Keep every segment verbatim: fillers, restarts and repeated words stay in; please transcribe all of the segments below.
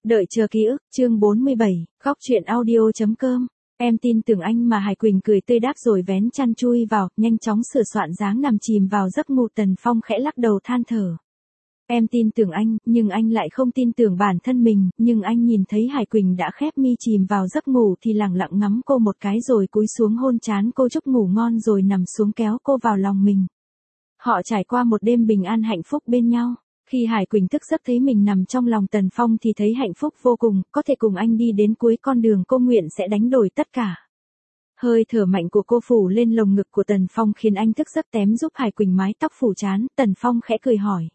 Đợi chờ ký ức, chương bốn mươi bảy, góc truyện audio.com. Em tin tưởng anh mà Hải Quỳnh cười tươi đáp rồi vén chăn chui vào, nhanh chóng sửa soạn dáng nằm chìm vào giấc ngủ. Tần Phong khẽ lắc đầu than thở. Em tin tưởng anh, nhưng anh lại không tin tưởng bản thân mình, nhưng anh nhìn thấy Hải Quỳnh đã khép mi chìm vào giấc ngủ thì lẳng lặng ngắm cô một cái rồi cúi xuống hôn trán cô chúc ngủ ngon rồi nằm xuống kéo cô vào lòng mình. Họ trải qua một đêm bình an hạnh phúc bên nhau. Khi Hải Quỳnh thức giấc thấy mình nằm trong lòng Tần Phong thì thấy hạnh phúc vô cùng, có thể cùng anh đi đến cuối con đường cô nguyện sẽ đánh đổi tất cả. Hơi thở mạnh của cô phủ lên lồng ngực của Tần Phong khiến anh thức giấc tém giúp Hải Quỳnh mái tóc phủ trán. Tần Phong khẽ cười hỏi.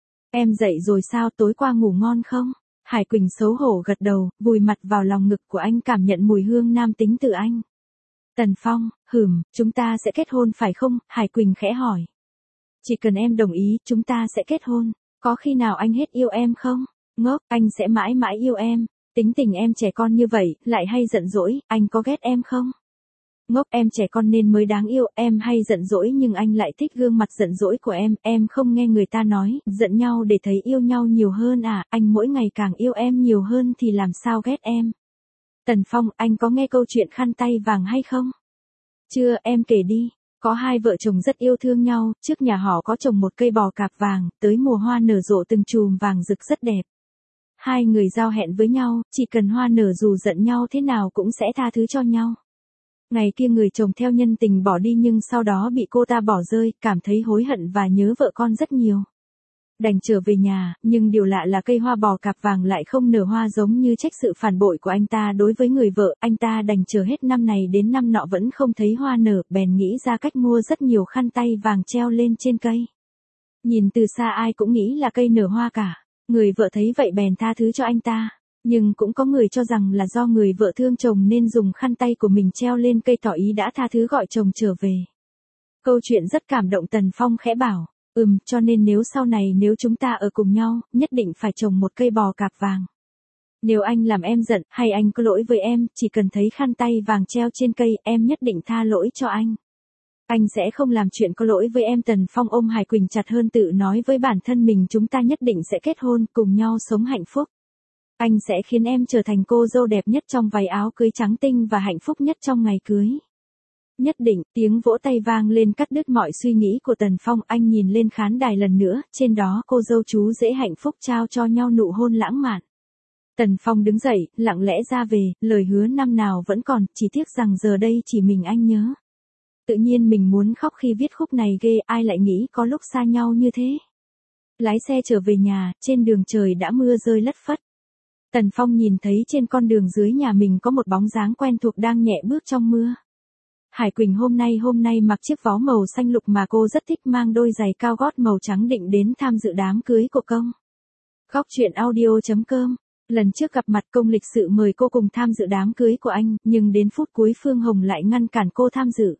Em dậy rồi sao, tối qua ngủ ngon không? Hải Quỳnh xấu hổ gật đầu, vùi mặt vào lòng ngực của anh cảm nhận mùi hương nam tính từ anh. Tần Phong, hừm, chúng ta sẽ kết hôn phải không? Hải Quỳnh khẽ hỏi. Chỉ cần em đồng ý, chúng ta sẽ kết hôn. Có khi nào anh hết yêu em không? Ngốc, anh sẽ mãi mãi yêu em. Tính tình em trẻ con như vậy, lại hay giận dỗi, anh có ghét em không? Ngốc, em trẻ con nên mới đáng yêu, em hay giận dỗi nhưng anh lại thích gương mặt giận dỗi của em, em không nghe người ta nói, giận nhau để thấy yêu nhau nhiều hơn à, anh mỗi ngày càng yêu em nhiều hơn thì làm sao ghét em. Tần Phong, anh có nghe câu chuyện khăn tay vàng hay không? Chưa, em kể đi. Có hai vợ chồng rất yêu thương nhau, trước nhà họ có trồng một cây bò cạp vàng, tới mùa hoa nở rộ từng chùm vàng rực rất đẹp. Hai người giao hẹn với nhau, chỉ cần hoa nở dù giận nhau thế nào cũng sẽ tha thứ cho nhau. Ngày kia người chồng theo nhân tình bỏ đi nhưng sau đó bị cô ta bỏ rơi, cảm thấy hối hận và nhớ vợ con rất nhiều. Đành trở về nhà, nhưng điều lạ là cây hoa bò cạp vàng lại không nở hoa giống như trách sự phản bội của anh ta đối với người vợ, anh ta đành chờ hết năm này đến năm nọ vẫn không thấy hoa nở, bèn nghĩ ra cách mua rất nhiều khăn tay vàng treo lên trên cây. Nhìn từ xa ai cũng nghĩ là cây nở hoa cả, người vợ thấy vậy bèn tha thứ cho anh ta, nhưng cũng có người cho rằng là do người vợ thương chồng nên dùng khăn tay của mình treo lên cây tỏ ý đã tha thứ gọi chồng trở về. Câu chuyện rất cảm động. Tần Phong khẽ bảo. Ừm, cho nên nếu sau này nếu chúng ta ở cùng nhau, nhất định phải trồng một cây bò cạp vàng. Nếu anh làm em giận, hay anh có lỗi với em, chỉ cần thấy khăn tay vàng treo trên cây, em nhất định tha lỗi cho anh. Anh sẽ không làm chuyện có lỗi với em. Tần Phong ôm Hải Quỳnh chặt hơn tự nói với bản thân mình chúng ta nhất định sẽ kết hôn, cùng nhau sống hạnh phúc. Anh sẽ khiến em trở thành cô dâu đẹp nhất trong váy áo cưới trắng tinh và hạnh phúc nhất trong ngày cưới. Nhất định, tiếng vỗ tay vang lên cắt đứt mọi suy nghĩ của Tần Phong, anh nhìn lên khán đài lần nữa, trên đó cô dâu chú rể hạnh phúc trao cho nhau nụ hôn lãng mạn. Tần Phong đứng dậy, lặng lẽ ra về, lời hứa năm nào vẫn còn, chỉ tiếc rằng giờ đây chỉ mình anh nhớ. Tự nhiên mình muốn khóc khi viết khúc này ghê, ai lại nghĩ có lúc xa nhau như thế. Lái xe trở về nhà, trên đường trời đã mưa rơi lất phất. Tần Phong nhìn thấy trên con đường dưới nhà mình có một bóng dáng quen thuộc đang nhẹ bước trong mưa. Hải Quỳnh hôm nay hôm nay mặc chiếc vó màu xanh lục mà cô rất thích, mang đôi giày cao gót màu trắng định đến tham dự đám cưới của Công. Góc truyện audio.com. Lần trước gặp mặt Công lịch sự mời cô cùng tham dự đám cưới của anh, nhưng đến phút cuối Phương Hồng lại ngăn cản cô tham dự.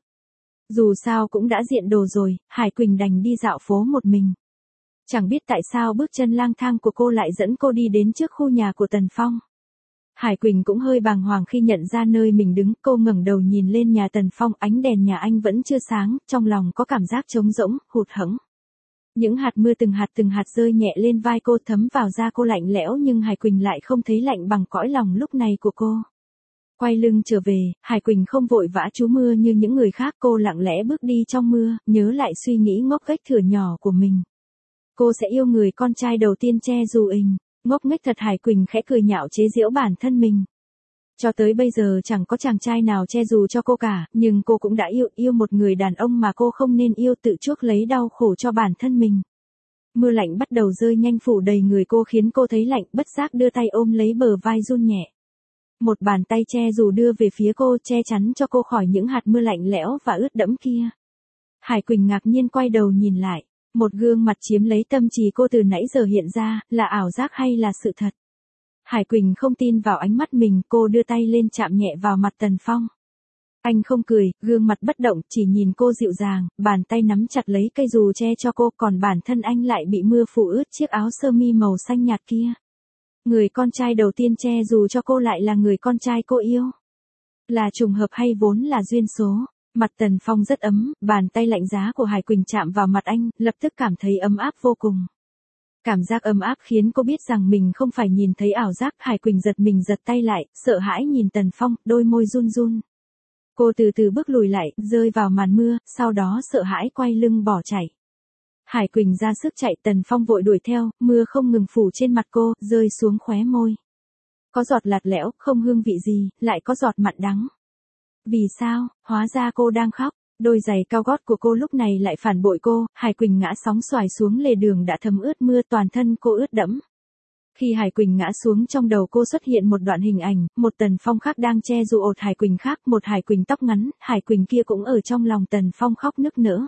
Dù sao cũng đã diện đồ rồi, Hải Quỳnh đành đi dạo phố một mình. Chẳng biết tại sao bước chân lang thang của cô lại dẫn cô đi đến trước khu nhà của Tần Phong. Hải Quỳnh cũng hơi bàng hoàng khi nhận ra nơi mình đứng, cô ngẩng đầu nhìn lên nhà Tần Phong, ánh đèn nhà anh vẫn chưa sáng, trong lòng có cảm giác trống rỗng, hụt hẫng. Những hạt mưa từng hạt từng hạt rơi nhẹ lên vai cô thấm vào da cô lạnh lẽo nhưng Hải Quỳnh lại không thấy lạnh bằng cõi lòng lúc này của cô. Quay lưng trở về, Hải Quỳnh không vội vã trú mưa như những người khác, cô lặng lẽ bước đi trong mưa, nhớ lại suy nghĩ ngốc nghếch thuở nhỏ của mình. Cô sẽ yêu người con trai đầu tiên che dù ình. Ngốc nghếch thật. Hải Quỳnh khẽ cười nhạo chế giễu bản thân mình. Cho tới bây giờ chẳng có chàng trai nào che dù cho cô cả, nhưng cô cũng đã yêu, yêu một người đàn ông mà cô không nên yêu, tự chuốc lấy đau khổ cho bản thân mình. Mưa lạnh bắt đầu rơi nhanh phủ đầy người cô khiến cô thấy lạnh, bất giác đưa tay ôm lấy bờ vai run nhẹ. Một bàn tay che dù đưa về phía cô, che chắn cho cô khỏi những hạt mưa lạnh lẽo và ướt đẫm kia. Hải Quỳnh ngạc nhiên quay đầu nhìn lại. Một gương mặt chiếm lấy tâm trí cô từ nãy giờ hiện ra, là ảo giác hay là sự thật? Hải Quỳnh không tin vào ánh mắt mình, cô đưa tay lên chạm nhẹ vào mặt Tần Phong. Anh không cười, gương mặt bất động, chỉ nhìn cô dịu dàng, bàn tay nắm chặt lấy cây dù che cho cô, còn bản thân anh lại bị mưa phủ ướt chiếc áo sơ mi màu xanh nhạt kia. Người con trai đầu tiên che dù cho cô lại là người con trai cô yêu. Là trùng hợp hay vốn là duyên số? Mặt Tần Phong rất ấm, bàn tay lạnh giá của Hải Quỳnh chạm vào mặt anh, lập tức cảm thấy ấm áp vô cùng. Cảm giác ấm áp khiến cô biết rằng mình không phải nhìn thấy ảo giác. Hải Quỳnh giật mình giật tay lại, sợ hãi nhìn Tần Phong, đôi môi run run. Cô từ từ bước lùi lại, rơi vào màn mưa, sau đó sợ hãi quay lưng bỏ chạy. Hải Quỳnh ra sức chạy, Tần Phong vội đuổi theo, mưa không ngừng phủ trên mặt cô, rơi xuống khóe môi. Có giọt lạt lẽo, không hương vị gì, lại có giọt mặn đắng. Vì sao, hóa ra cô đang khóc. Đôi giày cao gót của cô lúc này lại phản bội cô. Hải Quỳnh ngã sóng xoài xuống lề đường đã thấm ướt mưa, toàn thân cô ướt đẫm. Khi Hải Quỳnh ngã xuống, trong đầu cô xuất hiện một đoạn hình ảnh, một Tần Phong khác đang che dù ột Hải Quỳnh khác, một Hải Quỳnh tóc ngắn, Hải Quỳnh kia cũng ở trong lòng Tần Phong khóc nức nở.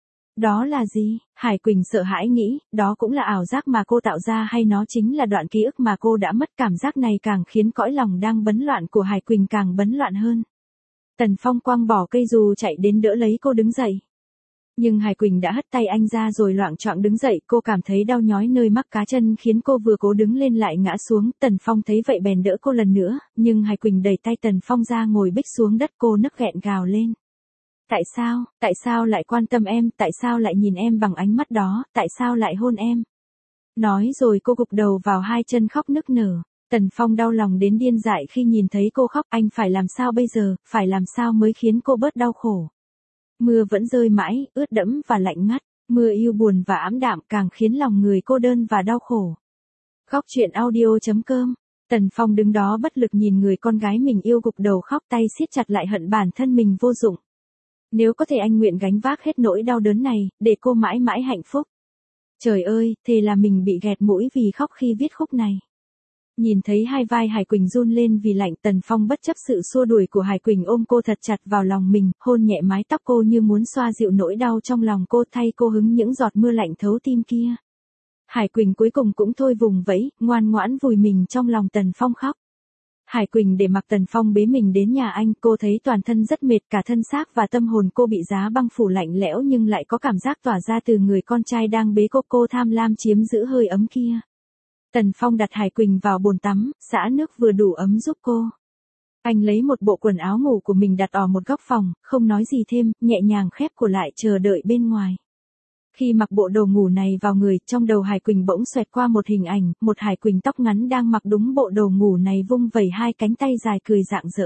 Đó là gì? Hải Quỳnh sợ hãi nghĩ, đó cũng là ảo giác mà cô tạo ra hay nó chính là đoạn ký ức mà cô đã mất. Cảm giác này càng khiến cõi lòng đang bấn loạn của Hải Quỳnh càng bấn loạn hơn. Tần Phong quăng bỏ cây dù chạy đến đỡ lấy cô đứng dậy. Nhưng Hải Quỳnh đã hất tay anh ra rồi loạng choạng đứng dậy, cô cảm thấy đau nhói nơi mắc cá chân khiến cô vừa cố đứng lên lại ngã xuống. Tần Phong thấy vậy bèn đỡ cô lần nữa, nhưng Hải Quỳnh đẩy tay Tần Phong ra ngồi bích xuống đất, cô nấc nghẹn gào lên. Tại sao, tại sao lại quan tâm em, tại sao lại nhìn em bằng ánh mắt đó, tại sao lại hôn em? Nói rồi cô gục đầu vào hai chân khóc nức nở. Tần Phong đau lòng đến điên dại khi nhìn thấy cô khóc, anh phải làm sao bây giờ, phải làm sao mới khiến cô bớt đau khổ. Mưa vẫn rơi mãi, ướt đẫm và lạnh ngắt, mưa yêu buồn và ảm đạm càng khiến lòng người cô đơn và đau khổ. Khóc chuyện audio chấm com. Tần Phong đứng đó bất lực nhìn người con gái mình yêu gục đầu khóc, tay siết chặt lại hận bản thân mình vô dụng. Nếu có thể anh nguyện gánh vác hết nỗi đau đớn này, để cô mãi mãi hạnh phúc. Trời ơi, thề là mình bị nghẹt mũi vì khóc khi viết khúc này. Nhìn thấy hai vai Hải Quỳnh run lên vì lạnh, Tần Phong bất chấp sự xua đuổi của Hải Quỳnh ôm cô thật chặt vào lòng mình, hôn nhẹ mái tóc cô như muốn xoa dịu nỗi đau trong lòng cô, thay cô hứng những giọt mưa lạnh thấu tim kia. Hải Quỳnh cuối cùng cũng thôi vùng vẫy, ngoan ngoãn vùi mình trong lòng Tần Phong khóc. Hải Quỳnh để mặc Tần Phong bế mình đến nhà anh, cô thấy toàn thân rất mệt, cả thân xác và tâm hồn cô bị giá băng phủ lạnh lẽo, nhưng lại có cảm giác tỏa ra từ người con trai đang bế cô, cô tham lam chiếm giữ hơi ấm kia. Tần Phong đặt Hải Quỳnh vào bồn tắm, xả nước vừa đủ ấm giúp cô. Anh lấy một bộ quần áo ngủ của mình đặt ở một góc phòng, không nói gì thêm, nhẹ nhàng khép cửa lại chờ đợi bên ngoài. Khi mặc bộ đồ ngủ này vào người, trong đầu Hải Quỳnh bỗng xoẹt qua một hình ảnh, một Hải Quỳnh tóc ngắn đang mặc đúng bộ đồ ngủ này, vung vẩy hai cánh tay dài cười rạng rỡ.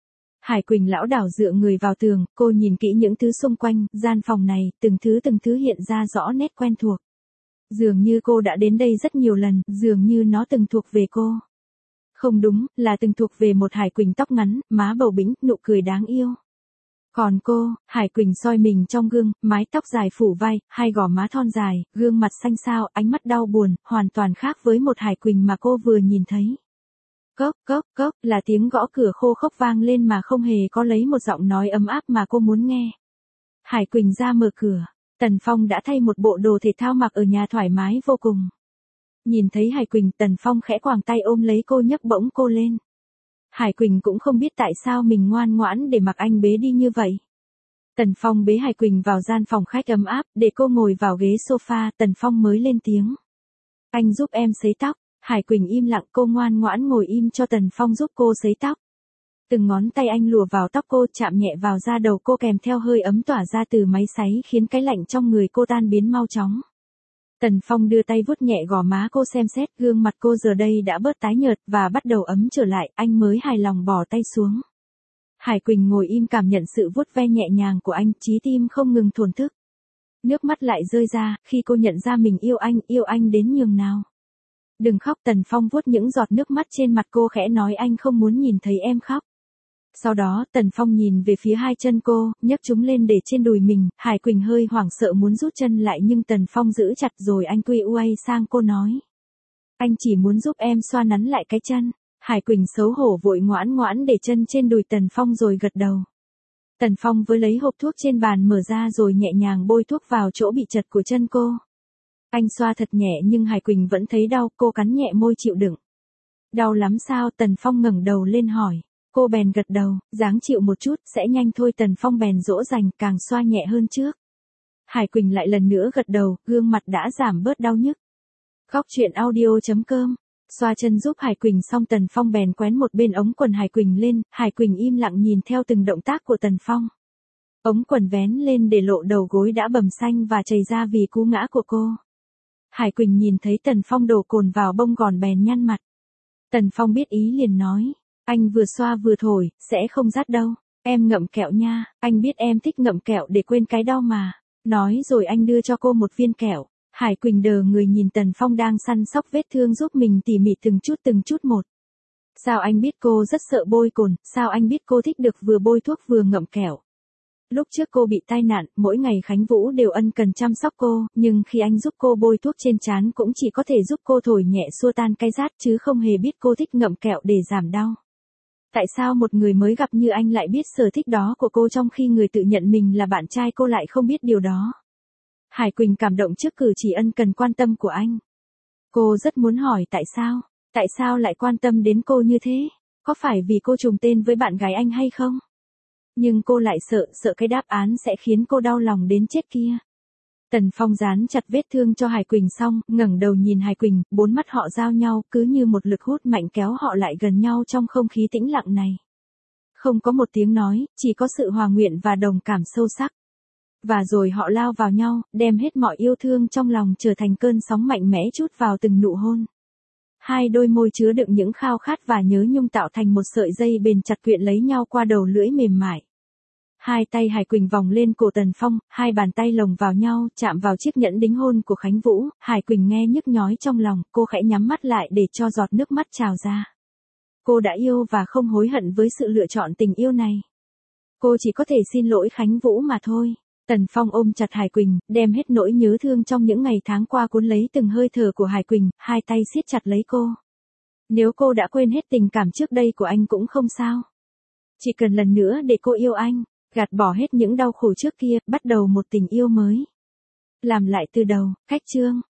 Hải Quỳnh lảo đảo dựa người vào tường, cô nhìn kỹ những thứ xung quanh, gian phòng này, từng thứ từng thứ hiện ra rõ nét quen thuộc. Dường như cô đã đến đây rất nhiều lần, dường như nó từng thuộc về cô. Không đúng, là từng thuộc về một Hải Quỳnh tóc ngắn, má bầu bĩnh, nụ cười đáng yêu. Còn cô, Hải Quỳnh soi mình trong gương, mái tóc dài phủ vai, hai gò má thon dài, gương mặt xanh xao, ánh mắt đau buồn, hoàn toàn khác với một Hải Quỳnh mà cô vừa nhìn thấy. Cốc, cốc, cốc, là tiếng gõ cửa khô khốc vang lên mà không hề có lấy một giọng nói ấm áp mà cô muốn nghe. Hải Quỳnh ra mở cửa. Tần Phong đã thay một bộ đồ thể thao mặc ở nhà thoải mái vô cùng. Nhìn thấy Hải Quỳnh, Tần Phong khẽ quàng tay ôm lấy cô, nhấc bổng cô lên. Hải Quỳnh cũng không biết tại sao mình ngoan ngoãn để mặc anh bế đi như vậy. Tần Phong bế Hải Quỳnh vào gian phòng khách ấm áp, để cô ngồi vào ghế sofa, Tần Phong mới lên tiếng. Anh giúp em sấy tóc. Hải Quỳnh im lặng, cô ngoan ngoãn ngồi im cho Tần Phong giúp cô sấy tóc. Từng ngón tay anh lùa vào tóc cô, chạm nhẹ vào da đầu cô, kèm theo hơi ấm tỏa ra từ máy sấy khiến cái lạnh trong người cô tan biến mau chóng. Tần Phong đưa tay vuốt nhẹ gò má cô, xem xét gương mặt cô giờ đây đã bớt tái nhợt và bắt đầu ấm trở lại, anh mới hài lòng bỏ tay xuống. Hải Quỳnh ngồi im cảm nhận sự vuốt ve nhẹ nhàng của anh, trái tim không ngừng thổn thức. Nước mắt lại rơi ra, khi cô nhận ra mình yêu anh, yêu anh đến nhường nào. Đừng khóc, Tần Phong vuốt những giọt nước mắt trên mặt cô, khẽ nói, anh không muốn nhìn thấy em khóc. Sau đó, Tần Phong nhìn về phía hai chân cô, nhấc chúng lên để trên đùi mình, Hải Quỳnh hơi hoảng sợ muốn rút chân lại nhưng Tần Phong giữ chặt rồi anh quy uay sang cô nói. Anh chỉ muốn giúp em xoa nắn lại cái chân. Hải Quỳnh xấu hổ vội ngoãn ngoãn để chân trên đùi Tần Phong rồi gật đầu. Tần Phong với lấy hộp thuốc trên bàn mở ra rồi nhẹ nhàng bôi thuốc vào chỗ bị chật của chân cô. Anh xoa thật nhẹ nhưng Hải Quỳnh vẫn thấy đau, cô cắn nhẹ môi chịu đựng. Đau lắm sao? Tần Phong ngẩng đầu lên hỏi. Cô bèn gật đầu, dáng chịu một chút, sẽ nhanh thôi. Tần Phong bèn dỗ dành, càng xoa nhẹ hơn trước. Hải Quỳnh lại lần nữa gật đầu, gương mặt đã giảm bớt đau nhức. Khóc chuyện audio chấm com. Xoa chân giúp Hải Quỳnh xong, Tần Phong bèn quén một bên ống quần Hải Quỳnh lên, Hải Quỳnh im lặng nhìn theo từng động tác của Tần Phong. Ống quần vén lên để lộ đầu gối đã bầm xanh và chảy ra vì cú ngã của cô. Hải Quỳnh nhìn thấy Tần Phong đổ cồn vào bông gòn bèn nhăn mặt. Tần Phong biết ý liền nói, anh vừa xoa vừa thổi, sẽ không rát đâu. Em ngậm kẹo nha, anh biết em thích ngậm kẹo để quên cái đau mà. Nói rồi anh đưa cho cô một viên kẹo. Hải Quỳnh đờ người nhìn Tần Phong đang săn sóc vết thương giúp mình tỉ mỉ từng chút từng chút một. Sao anh biết cô rất sợ bôi cồn, sao anh biết cô thích được vừa bôi thuốc vừa ngậm kẹo. Lúc trước cô bị tai nạn, mỗi ngày Khánh Vũ đều ân cần chăm sóc cô, nhưng khi anh giúp cô bôi thuốc trên trán cũng chỉ có thể giúp cô thổi nhẹ xua tan cái rát chứ không hề biết cô thích ngậm kẹo để giảm đau. Tại sao một người mới gặp như anh lại biết sở thích đó của cô trong khi người tự nhận mình là bạn trai cô lại không biết điều đó? Hải Quỳnh cảm động trước cử chỉ ân cần quan tâm của anh. Cô rất muốn hỏi tại sao, tại sao lại quan tâm đến cô như thế? Có phải vì cô trùng tên với bạn gái anh hay không? Nhưng cô lại sợ, sợ cái đáp án sẽ khiến cô đau lòng đến chết kia. Tần Phong dán chặt vết thương cho Hải Quỳnh xong, ngẩng đầu nhìn Hải Quỳnh, bốn mắt họ giao nhau, cứ như một lực hút mạnh kéo họ lại gần nhau trong không khí tĩnh lặng này. Không có một tiếng nói, chỉ có sự hòa nguyện và đồng cảm sâu sắc. Và rồi họ lao vào nhau, đem hết mọi yêu thương trong lòng trở thành cơn sóng mạnh mẽ trút vào từng nụ hôn. Hai đôi môi chứa đựng những khao khát và nhớ nhung tạo thành một sợi dây bền chặt quyện lấy nhau qua đầu lưỡi mềm mại. Hai tay Hải Quỳnh vòng lên cổ Tần Phong, hai bàn tay lồng vào nhau, chạm vào chiếc nhẫn đính hôn của Khánh Vũ. Hải Quỳnh nghe nhức nhói trong lòng, cô khẽ nhắm mắt lại để cho giọt nước mắt trào ra. Cô đã yêu và không hối hận với sự lựa chọn tình yêu này. Cô chỉ có thể xin lỗi Khánh Vũ mà thôi. Tần Phong ôm chặt Hải Quỳnh, đem hết nỗi nhớ thương trong những ngày tháng qua cuốn lấy từng hơi thở của Hải Quỳnh, hai tay siết chặt lấy cô. Nếu cô đã quên hết tình cảm trước đây của anh cũng không sao. Chỉ cần lần nữa để cô yêu anh, gạt bỏ hết những đau khổ trước kia, bắt đầu một tình yêu mới. Làm lại từ đầu, cách chương.